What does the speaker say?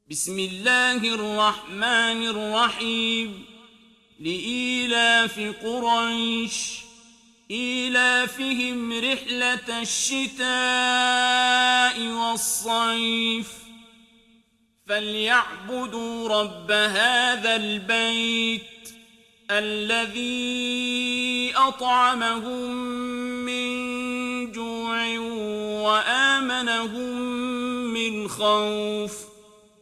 بسم الله الرحمن الرحيم لإيلاف قريش إيلافهم رحلة الشتاء والصيف فليعبدوا رب هذا البيت الذي أطعمهم من جوع وآمنهم من خوف